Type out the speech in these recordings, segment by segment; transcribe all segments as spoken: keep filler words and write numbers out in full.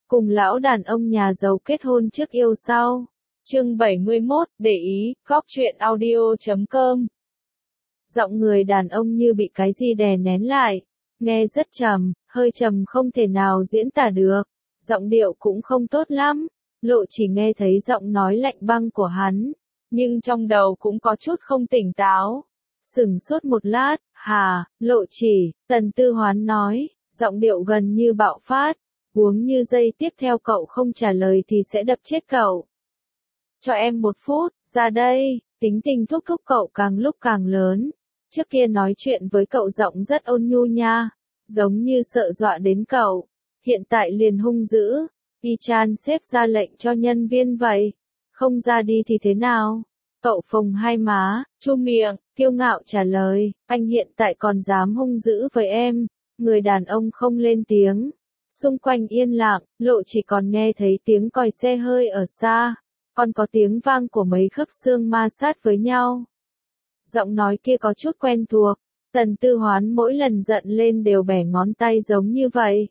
cùng lão đàn ông nhà giàu kết hôn trước yêu sau. Chương bảy mươi mốt, để ý, cóc truyện audio chấm com. Giọng người đàn ông như bị cái gì đè nén lại, nghe rất trầm, hơi trầm không thể nào diễn tả được, giọng điệu cũng không tốt lắm, Lộ chỉ nghe thấy giọng nói lạnh băng của hắn, nhưng trong đầu cũng có chút không tỉnh táo. Sửng sốt một lát, hà, Lộ chỉ, Tần Tư Hoán nói, giọng điệu gần như bạo phát, huống như giây tiếp theo cậu không trả lời thì sẽ đập chết cậu. Cho em một phút, ra đây, tính tình thúc thúc cậu càng lúc càng lớn. Trước kia nói chuyện với cậu giọng rất ôn nhu nha, giống như sợ dọa đến cậu, hiện tại liền hung dữ, y chang sếp ra lệnh cho nhân viên vậy, không ra đi thì thế nào? Cậu phồng hai má, chu miệng, kiêu ngạo trả lời, anh hiện tại còn dám hung dữ với em. Người đàn ông không lên tiếng, xung quanh yên lặng, Lộ chỉ còn nghe thấy tiếng còi xe hơi ở xa, còn có tiếng vang của mấy khớp xương ma sát với nhau. Giọng nói kia có chút quen thuộc, Tần Tư Hoán mỗi lần giận lên đều bẻ ngón tay giống như vậy.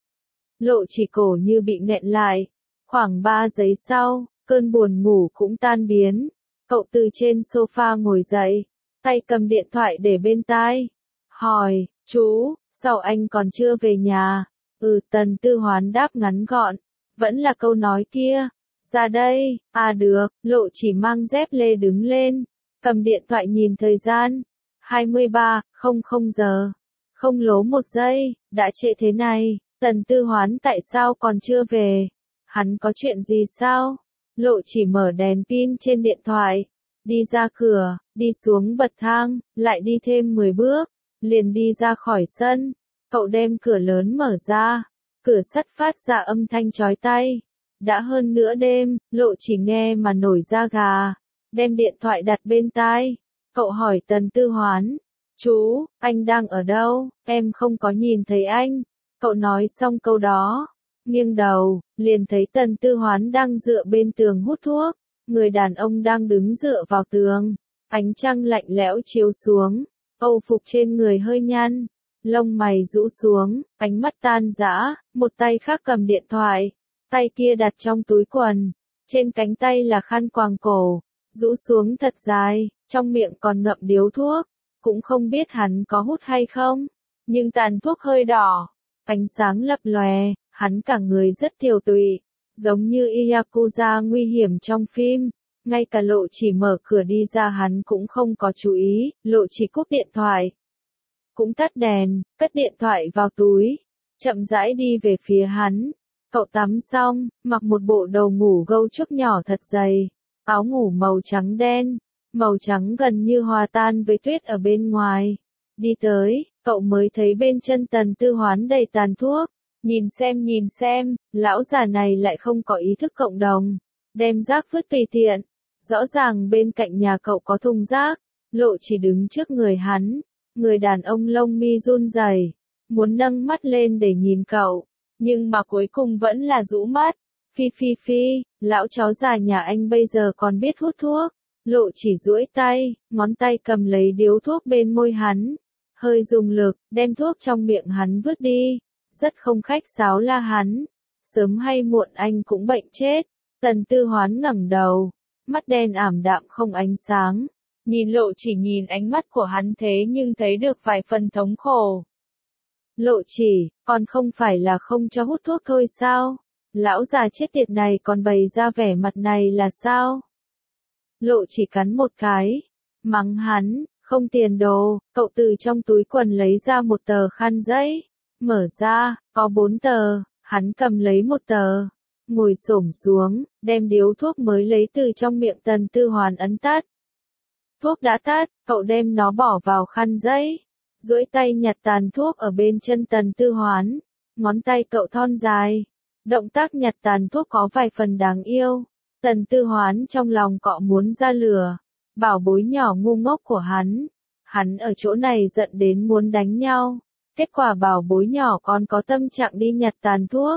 Lộ chỉ cổ như bị nghẹn lại, khoảng ba giây sau, cơn buồn ngủ cũng tan biến, cậu từ trên sofa ngồi dậy, tay cầm điện thoại để bên tai, hỏi, chú, sao anh còn chưa về nhà? Ừ, Tần Tư Hoán đáp ngắn gọn, vẫn là câu nói kia, ra đây, à được, Lộ chỉ mang dép lê đứng lên, cầm điện thoại nhìn thời gian, hai mươi ba, không không giờ, không lố một giây, đã trễ thế này, Tần Tư Hoán tại sao còn chưa về? Hắn có chuyện gì sao? Lộ chỉ mở đèn pin trên điện thoại, đi ra cửa, đi xuống bậc thang, lại đi thêm mười bước, liền đi ra khỏi sân, cậu đem cửa lớn mở ra, cửa sắt phát ra âm thanh chói tai. Đã hơn nửa đêm, Lộ chỉ nghe mà nổi da gà, đem điện thoại đặt bên tai, cậu hỏi Tần Tư Hoán, chú, anh đang ở đâu, em không có nhìn thấy anh. Cậu nói xong câu đó, nghiêng đầu, liền thấy Tần Tư Hoán đang dựa bên tường hút thuốc, người đàn ông đang đứng dựa vào tường, ánh trăng lạnh lẽo chiếu xuống, âu phục trên người hơi nhăn, lông mày rũ xuống, ánh mắt tan rã, một tay khác cầm điện thoại, tay kia đặt trong túi quần, trên cánh tay là khăn quàng cổ, rũ xuống thật dài, trong miệng còn ngậm điếu thuốc, cũng không biết hắn có hút hay không, nhưng tàn thuốc hơi đỏ, ánh sáng lập lòe, hắn cả người rất tiều tụy, giống như Yakuza nguy hiểm trong phim, ngay cả Lộ chỉ mở cửa đi ra hắn cũng không có chú ý, Lộ chỉ cúp điện thoại, cũng tắt đèn, cất điện thoại vào túi, chậm rãi đi về phía hắn. Cậu tắm xong, mặc một bộ đồ ngủ gâu trúc nhỏ thật dày, áo ngủ màu trắng đen, màu trắng gần như hòa tan với tuyết ở bên ngoài. Đi tới, cậu mới thấy bên chân Tần Tư Hoán đầy tàn thuốc, nhìn xem nhìn xem, lão già này lại không có ý thức cộng đồng, đem rác vứt tùy tiện, rõ ràng bên cạnh nhà cậu có thùng rác, Lộ chỉ đứng trước người hắn, người đàn ông lông mi run rẩy, muốn nâng mắt lên để nhìn cậu. Nhưng mà cuối cùng vẫn là rũ mắt, phi phi phi, lão chó già nhà anh bây giờ còn biết hút thuốc, Lộ chỉ duỗi tay, ngón tay cầm lấy điếu thuốc bên môi hắn, hơi dùng lực, đem thuốc trong miệng hắn vứt đi, rất không khách sáo la hắn, sớm hay muộn anh cũng bệnh chết. Tần Tư Hoán ngẩng đầu, mắt đen ảm đạm không ánh sáng, nhìn Lộ chỉ nhìn ánh mắt của hắn thế nhưng thấy được vài phần thống khổ. Lộ chỉ, còn không phải là không cho hút thuốc thôi sao? Lão già chết tiệt này còn bày ra vẻ mặt này là sao? Lộ chỉ cắn một cái, mắng hắn, không tiền đồ, cậu từ trong túi quần lấy ra một tờ khăn giấy, mở ra, có bốn tờ, hắn cầm lấy một tờ, ngồi xổm xuống, đem điếu thuốc mới lấy từ trong miệng Tần Tư Hoán ấn tắt. Thuốc đã tắt, cậu đem nó bỏ vào khăn giấy. Duỗi tay nhặt tàn thuốc ở bên chân Tần Tư Hoán, ngón tay cậu thon dài, động tác nhặt tàn thuốc có vài phần đáng yêu. Tần Tư Hoán trong lòng cọ muốn ra lửa, bảo bối nhỏ ngu ngốc của hắn, hắn ở chỗ này giận đến muốn đánh nhau, kết quả bảo bối nhỏ còn có tâm trạng đi nhặt tàn thuốc.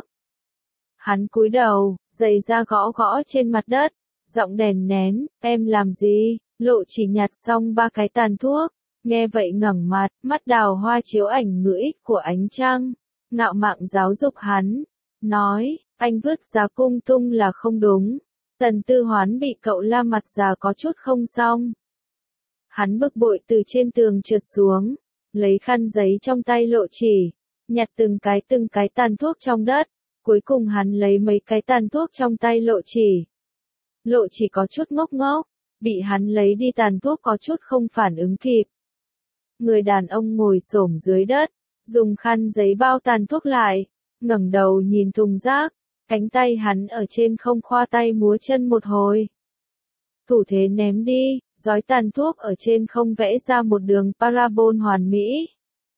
Hắn cúi đầu, giày ra gõ gõ trên mặt đất, giọng đèn nén, em làm gì? Lộ chỉ nhặt xong ba cái tàn thuốc. Nghe vậy ngẩng mặt, mắt đào hoa chiếu ảnh ngữ ích của ánh trăng, ngạo mạn giáo dục hắn, nói, Anh vứt giá cung tung là không đúng. Tần Tư Hoán bị cậu la mặt già có chút không xong. Hắn bực bội từ trên tường trượt xuống, lấy khăn giấy trong tay Lộ Chỉ, nhặt từng cái từng cái tàn thuốc trong đất, cuối cùng hắn lấy mấy cái tàn thuốc trong tay Lộ Chỉ. Lộ Chỉ có chút ngốc ngốc, bị hắn lấy đi tàn thuốc có chút không phản ứng kịp. Người đàn ông ngồi xổm dưới đất, dùng khăn giấy bao tàn thuốc lại, ngẩng đầu nhìn thùng rác, cánh tay hắn ở trên không khoa tay múa chân một hồi. Thủ thế ném đi, rói tàn thuốc ở trên không vẽ ra một đường parabol hoàn mỹ.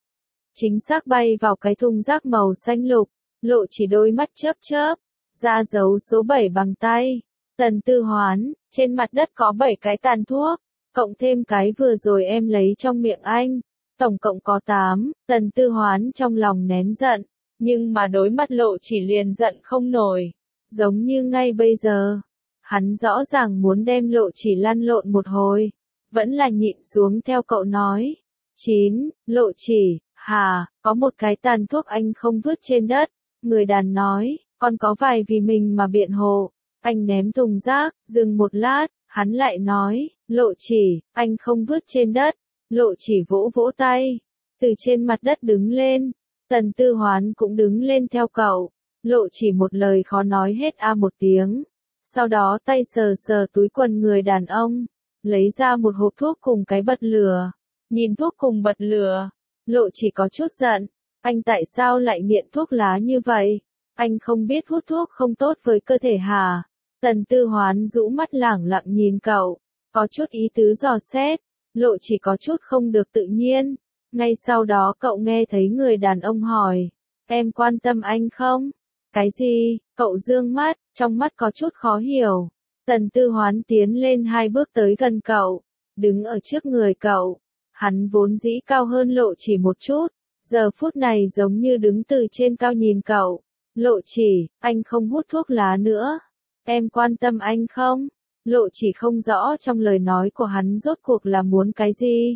Chính xác bay vào cái thùng rác màu xanh lục, Lộ Chỉ đôi mắt chớp chớp, ra dấu số bảy bằng tay. Tần Tư Hoán, trên mặt đất có bảy cái tàn thuốc, cộng thêm cái vừa rồi em lấy trong miệng anh, tổng cộng có tám. Tần Tư Hoán trong lòng nén giận, nhưng mà đối mặt Lộ Chỉ liền giận không nổi, giống như ngay bây giờ. Hắn rõ ràng muốn đem Lộ Chỉ lăn lộn một hồi, vẫn là nhịn xuống theo cậu nói. Chín, Lộ Chỉ, hà, có một cái tàn thuốc anh không vứt trên đất. Người đàn nói, còn có vài vì mình mà biện hộ. Anh ném thùng rác, dừng một lát, hắn lại nói, Lộ Chỉ, anh không vứt trên đất. Lộ Chỉ vỗ vỗ tay, từ trên mặt đất đứng lên. Tần Tư Hoán cũng đứng lên theo cậu. Lộ Chỉ một lời khó nói hết a một tiếng. Sau đó tay sờ sờ túi quần người đàn ông, lấy ra một hộp thuốc cùng cái bật lửa. Nhìn thuốc cùng bật lửa, Lộ Chỉ có chút giận. Anh tại sao lại nghiện thuốc lá như vậy? Anh không biết hút thuốc không tốt với cơ thể hả? Tần Tư Hoán rũ mắt lẳng lặng nhìn cậu, có chút ý tứ dò xét. Lộ Chỉ có chút không được tự nhiên. Ngay sau đó cậu nghe thấy người đàn ông hỏi, em quan tâm anh không? Cái gì? Cậu dương mắt, trong mắt có chút khó hiểu. Tần Tư Hoán tiến lên hai bước tới gần cậu, đứng ở trước người cậu. Hắn vốn dĩ cao hơn Lộ Chỉ một chút, giờ phút này giống như đứng từ trên cao nhìn cậu. Lộ Chỉ, anh không hút thuốc lá nữa. Em quan tâm anh không? Lộ Chỉ không rõ trong lời nói của hắn rốt cuộc là muốn cái gì.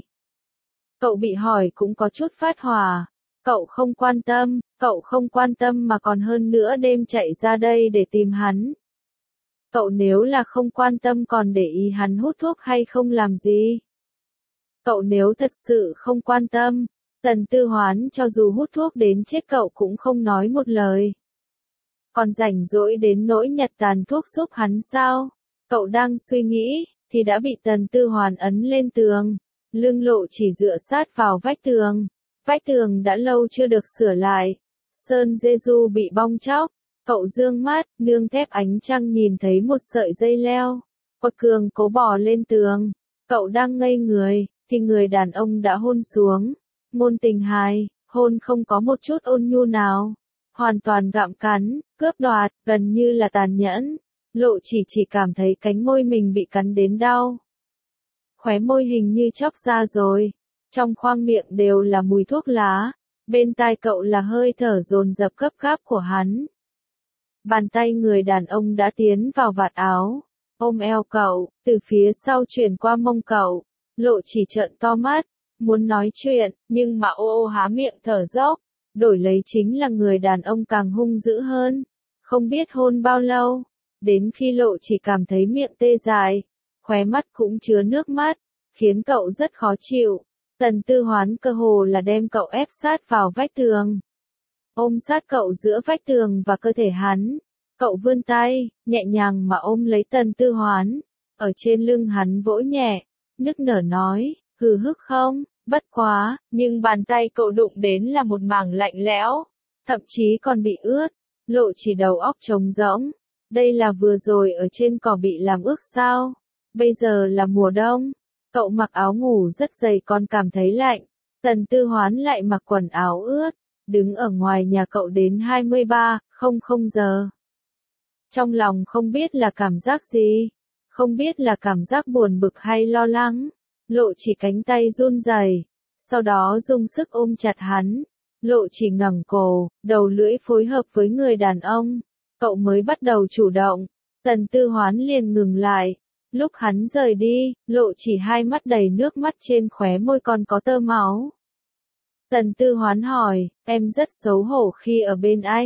Cậu bị hỏi cũng có chút phát hỏa. Cậu không quan tâm, cậu không quan tâm mà còn hơn nữa đêm chạy ra đây để tìm hắn. Cậu nếu là không quan tâm còn để ý hắn hút thuốc hay không làm gì? Cậu nếu thật sự không quan tâm, Tần Tư Hoán cho dù hút thuốc đến chết cậu cũng không nói một lời. Còn rảnh rỗi đến nỗi nhặt tàn thuốc giúp hắn sao? Cậu đang suy nghĩ, thì đã bị Tần Tư Hoán ấn lên tường. Lưng Lộ Chỉ dựa sát vào vách tường. Vách tường đã lâu chưa được sửa lại. Sơn Jeju bị bong tróc. Cậu dương mắt, nương thép ánh trăng nhìn thấy một sợi dây leo. Quật cường cố bò lên tường. Cậu đang ngây người, thì người đàn ông đã hôn xuống. Ngôn tình hài, hôn không có một chút ôn nhu nào. Hoàn toàn gặm cắn, cướp đoạt, gần như là tàn nhẫn. Lộ Chỉ chỉ cảm thấy cánh môi mình bị cắn đến đau. Khóe môi hình như chóc ra rồi. Trong khoang miệng đều là mùi thuốc lá. Bên tai cậu là hơi thở dồn dập gấp gáp của hắn. Bàn tay người đàn ông đã tiến vào vạt áo, ôm eo cậu, từ phía sau chuyển qua mông cậu. Lộ Chỉ trợn to mắt, muốn nói chuyện, nhưng mà ô ô há miệng thở dốc. Đổi lấy chính là người đàn ông càng hung dữ hơn. Không biết hôn bao lâu, đến khi Lộ Chỉ cảm thấy miệng tê dại, khóe mắt cũng chứa nước mắt, khiến cậu rất khó chịu. Tần Tư Hoán cơ hồ là đem cậu ép sát vào vách tường. Ôm sát cậu giữa vách tường và cơ thể hắn. Cậu vươn tay, nhẹ nhàng mà ôm lấy Tần Tư Hoán. Ở trên lưng hắn vỗ nhẹ, nức nở nói, hừ hức không, bất quá, nhưng bàn tay cậu đụng đến là một mảng lạnh lẽo, thậm chí còn bị ướt. Lộ Chỉ đầu óc trống rỗng. Đây là vừa rồi ở trên cỏ bị làm ướt sao? Bây giờ là mùa đông. Cậu mặc áo ngủ rất dày còn cảm thấy lạnh. Tần Tư Hoán lại mặc quần áo ướt, đứng ở ngoài nhà cậu đến hai mươi ba không giờ. Trong lòng không biết là cảm giác gì, không biết là cảm giác buồn bực hay lo lắng. Lộ Chỉ cánh tay run rẩy, sau đó dùng sức ôm chặt hắn. Lộ Chỉ ngẩng cổ, đầu lưỡi phối hợp với người đàn ông. Cậu mới bắt đầu chủ động, Tần Tư Hoán liền ngừng lại. Lúc hắn rời đi, Lộ Chỉ hai mắt đầy nước mắt, trên khóe môi còn có tơ máu. Tần Tư Hoán hỏi, em rất xấu hổ khi ở bên anh.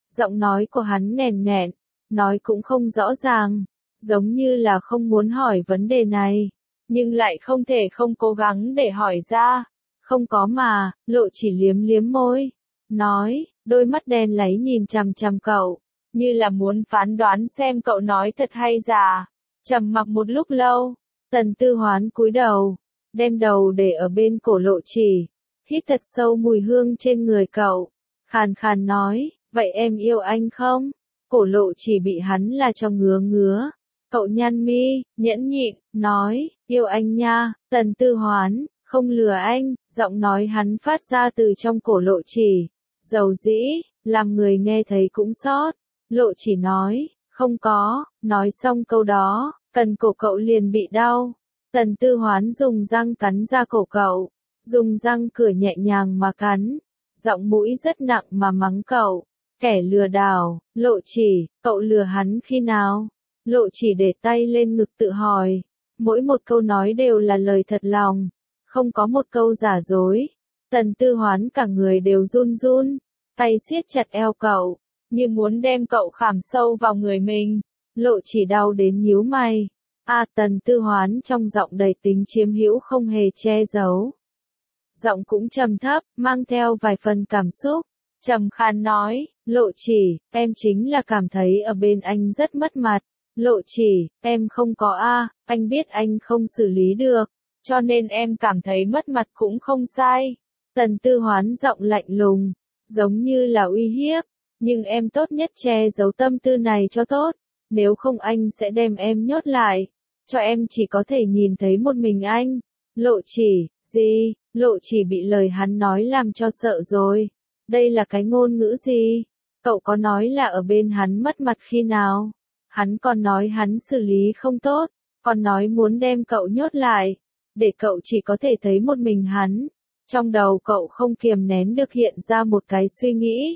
Giọng nói của hắn nghèn nghẹn, nói cũng không rõ ràng, giống như là không muốn hỏi vấn đề này, nhưng lại không thể không cố gắng để hỏi ra. Không có mà, Lộ Chỉ liếm liếm môi, nói, đôi mắt đen láy nhìn chằm chằm cậu, như là muốn phán đoán xem cậu nói thật hay giả. Trầm mặc một lúc lâu, Tần Tư Hoán cúi đầu, đem đầu để ở bên cổ Lộ Chỉ, hít thật sâu mùi hương trên người cậu, khàn khàn nói, vậy em yêu anh không? Cổ Lộ Chỉ bị hắn là cho ngứa ngứa. Cậu nhăn mi, nhẫn nhịn, nói, yêu anh nha. Tần Tư Hoán, không lừa anh, giọng nói hắn phát ra từ trong cổ Lộ Chỉ, dầu dĩ, làm người nghe thấy cũng xót. Lộ Chỉ nói, không có, nói xong câu đó, cần cổ cậu liền bị đau. Tần Tư Hoán dùng răng cắn ra cổ cậu, dùng răng cửa nhẹ nhàng mà cắn, giọng mũi rất nặng mà mắng cậu, kẻ lừa đảo. Lộ Chỉ, cậu lừa hắn khi nào? Lộ Chỉ để tay lên ngực tự hỏi, mỗi một câu nói đều là lời thật lòng, không có một câu giả dối. Tần Tư Hoán cả người đều run run, tay siết chặt eo cậu, như muốn đem cậu khảm sâu vào người mình. Lộ Chỉ đau đến nhíu mày. A Tần Tư Hoán trong giọng đầy tính chiếm hữu không hề che giấu. Giọng cũng trầm thấp, mang theo vài phần cảm xúc. Trầm khàn nói, Lộ Chỉ, em chính là cảm thấy ở bên anh rất mất mặt. Lộ Chỉ, em không có a, anh biết anh không xử lý được, cho nên em cảm thấy mất mặt cũng không sai. Tần Tư Hoán giọng lạnh lùng, giống như là uy hiếp, nhưng em tốt nhất che giấu tâm tư này cho tốt, nếu không anh sẽ đem em nhốt lại, cho em chỉ có thể nhìn thấy một mình anh. Lộ Chỉ, gì? Lộ Chỉ bị lời hắn nói làm cho sợ rồi. Đây là cái ngôn ngữ gì? Cậu có nói là ở bên hắn mất mặt khi nào? Hắn còn nói hắn xử lý không tốt, còn nói muốn đem cậu nhốt lại, để cậu chỉ có thể thấy một mình hắn. Trong đầu cậu không kiềm nén được hiện ra một cái suy nghĩ.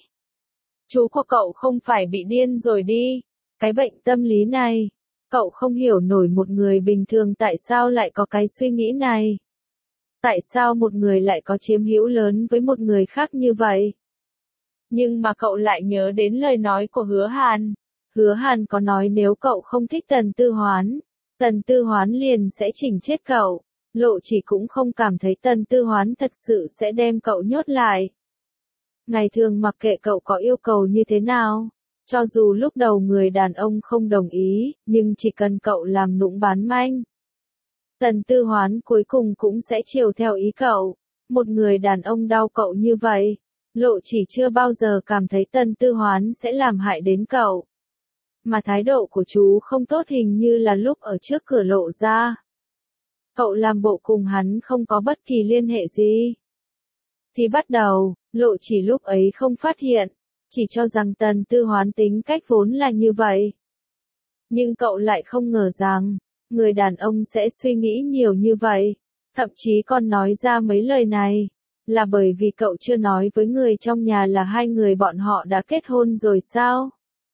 Chú của cậu không phải bị điên rồi đi? Cái bệnh tâm lý này, cậu không hiểu nổi một người bình thường tại sao lại có cái suy nghĩ này. Tại sao một người lại có chiếm hữu lớn với một người khác như vậy? Nhưng mà cậu lại nhớ đến lời nói của Hứa Hàn. Hứa Hàn có nói nếu cậu không thích Tần Tư Hoán, Tần Tư Hoán liền sẽ chỉnh chết cậu. Lộ Chỉ cũng không cảm thấy Tần Tư Hoán thật sự sẽ đem cậu nhốt lại. Ngày thường mặc kệ cậu có yêu cầu như thế nào, cho dù lúc đầu người đàn ông không đồng ý, nhưng chỉ cần cậu làm nũng bán manh, Tần Tư Hoán cuối cùng cũng sẽ chiều theo ý cậu. Một người đàn ông đau cậu như vậy, Lộ Chỉ chưa bao giờ cảm thấy Tần Tư Hoán sẽ làm hại đến cậu. Mà thái độ của chú không tốt hình như là lúc ở trước cửa lộ ra. Cậu làm bộ cùng hắn không có bất kỳ liên hệ gì. Thì bắt đầu, Lộ Chỉ lúc ấy không phát hiện, chỉ cho rằng Tần Tư Hoán tính cách vốn là như vậy. Nhưng cậu lại không ngờ rằng, người đàn ông sẽ suy nghĩ nhiều như vậy, thậm chí còn nói ra mấy lời này, là bởi vì cậu chưa nói với người trong nhà là hai người bọn họ đã kết hôn rồi sao?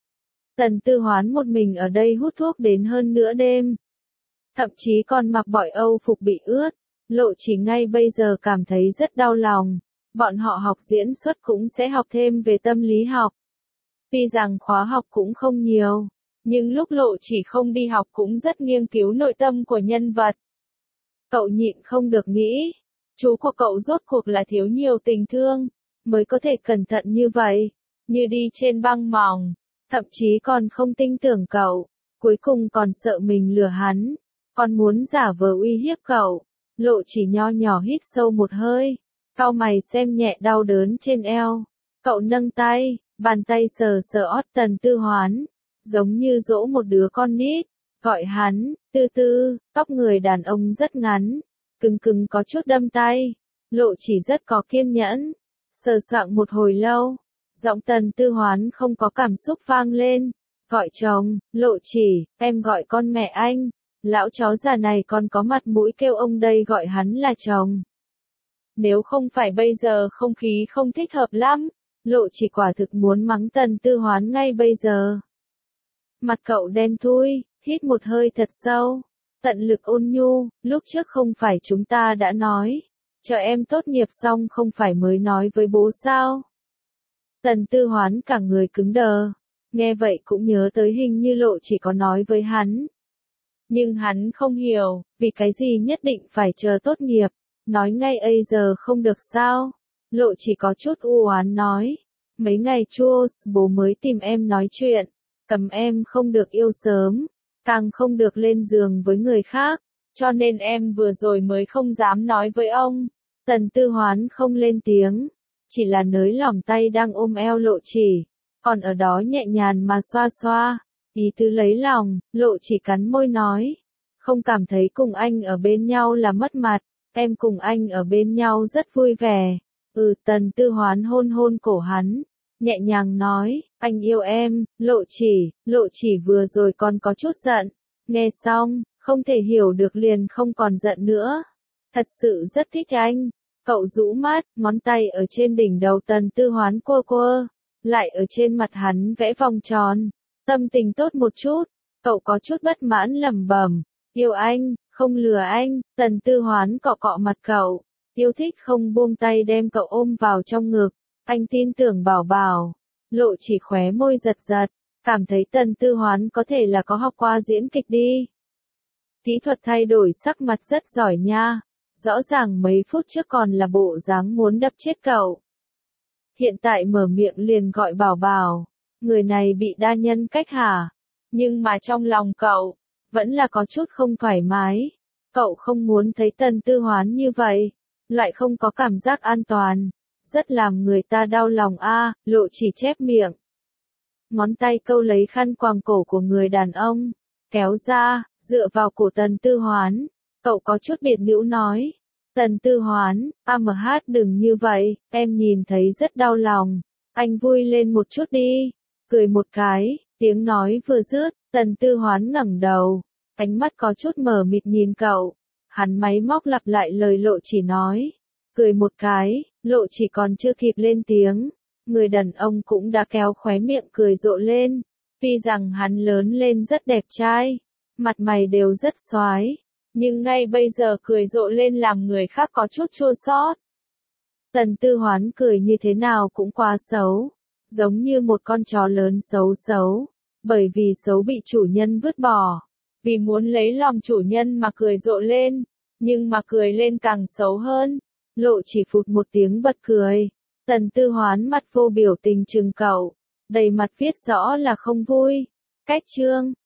Tần Tư Hoán một mình ở đây hút thuốc đến hơn nửa đêm. Thậm chí còn mặc bội Âu phục bị ướt. Lộ Chỉ ngay bây giờ cảm thấy rất đau lòng. Bọn họ học diễn xuất cũng sẽ học thêm về tâm lý học. Tuy rằng khóa học cũng không nhiều, nhưng lúc Lộ Chỉ không đi học cũng rất nghiên cứu nội tâm của nhân vật. Cậu nhịn không được nghĩ, chú của cậu rốt cuộc là thiếu nhiều tình thương, mới có thể cẩn thận như vậy, như đi trên băng mỏng. Thậm chí còn không tin tưởng cậu, cuối cùng còn sợ mình lừa hắn, còn muốn giả vờ uy hiếp cậu. Lộ Chỉ nho nhỏ hít sâu một hơi, cau mày xem nhẹ đau đớn trên eo. Cậu nâng tay, bàn tay sờ sờ ót Tần Tư Hoán, giống như dỗ một đứa con nít, gọi hắn, Tư Tư. Tóc người đàn ông rất ngắn, cứng cứng có chút đâm tay. Lộ Chỉ rất có kiên nhẫn, sờ soạng một hồi lâu. Giọng Tần Tư Hoán không có cảm xúc vang lên, gọi chồng. Lộ Chỉ, em gọi con mẹ anh, lão chó già này còn có mặt mũi kêu ông đây gọi hắn là chồng. Nếu không phải bây giờ không khí không thích hợp lắm, Lộ Chỉ quả thực muốn mắng Tần Tư Hoán ngay bây giờ. Mặt cậu đen thui, hít một hơi thật sâu, tận lực ôn nhu, lúc trước không phải chúng ta đã nói, chờ em tốt nghiệp xong không phải mới nói với bố sao? Tần Tư Hoán cả người cứng đờ. Nghe vậy cũng nhớ tới hình như Lộ Chỉ có nói với hắn. Nhưng hắn không hiểu, vì cái gì nhất định phải chờ tốt nghiệp, nói ngay bây giờ không được sao. Lộ Chỉ có chút u oán nói. Mấy ngày Jules bố mới tìm em nói chuyện, cấm em không được yêu sớm, càng không được lên giường với người khác, cho nên em vừa rồi mới không dám nói với ông. Tần Tư Hoán không lên tiếng, chỉ là nới lỏng tay đang ôm eo Lộ Chỉ, còn ở đó nhẹ nhàng mà xoa xoa, ý tứ lấy lòng. Lộ Chỉ cắn môi nói, không cảm thấy cùng anh ở bên nhau là mất mặt, em cùng anh ở bên nhau rất vui vẻ. Ừ, Tần Tư Hoán hôn hôn cổ hắn, nhẹ nhàng nói, anh yêu em. Lộ Chỉ, Lộ Chỉ vừa rồi còn có chút giận, nghe xong, không thể hiểu được liền không còn giận nữa. Thật sự rất thích anh. Cậu rũ mắt, ngón tay ở trên đỉnh đầu Tần Tư Hoán quơ quơ, lại ở trên mặt hắn vẽ vòng tròn. Tâm tình tốt một chút, cậu có chút bất mãn lẩm bẩm, yêu anh, không lừa anh. Tần Tư Hoán cọ cọ mặt cậu, yêu thích không buông tay đem cậu ôm vào trong ngực. Anh tin tưởng Bảo Bảo. Lộ Chỉ khóe môi giật giật, cảm thấy Tần Tư Hoán có thể là có học qua diễn kịch đi. Kỹ thuật thay đổi sắc mặt rất giỏi nha. Rõ ràng mấy phút trước còn là bộ dáng muốn đập chết cậu. Hiện tại mở miệng liền gọi Bảo Bảo. Người này bị đa nhân cách hả? Nhưng mà trong lòng cậu, vẫn là có chút không thoải mái. Cậu không muốn thấy Tần Tư Hoán như vậy, lại không có cảm giác an toàn. Rất làm người ta đau lòng a. À. Lộ Chỉ chép miệng. Ngón tay câu lấy khăn quàng cổ của người đàn ông, kéo ra, dựa vào cổ Tần Tư Hoán. Cậu có chút biệt nữ nói. Tần Tư Hoán, a em hát đừng như vậy, em nhìn thấy rất đau lòng. Anh vui lên một chút đi. Cười một cái, tiếng nói vừa dứt, Tần Tư Hoán ngẩng đầu. Ánh mắt có chút mờ mịt nhìn cậu. Hắn máy móc lặp lại lời Lộ Chỉ nói. Cười một cái, Lộ Chỉ còn chưa kịp lên tiếng. Người đàn ông cũng đã kéo khóe miệng cười rộ lên. Tuy rằng hắn lớn lên rất đẹp trai, mặt mày đều rất xoái, nhưng ngay bây giờ cười rộ lên làm người khác có chút chua xót. Tần Tư Hoán cười như thế nào cũng quá xấu, giống như một con chó lớn xấu xấu, bởi vì xấu bị chủ nhân vứt bỏ, vì muốn lấy lòng chủ nhân mà cười rộ lên, nhưng mà cười lên càng xấu hơn. Lộ Chỉ phụt một tiếng bật cười. Tần Tư Hoán mặt vô biểu tình trừng cậu, đầy mặt viết rõ là không vui. Cách chương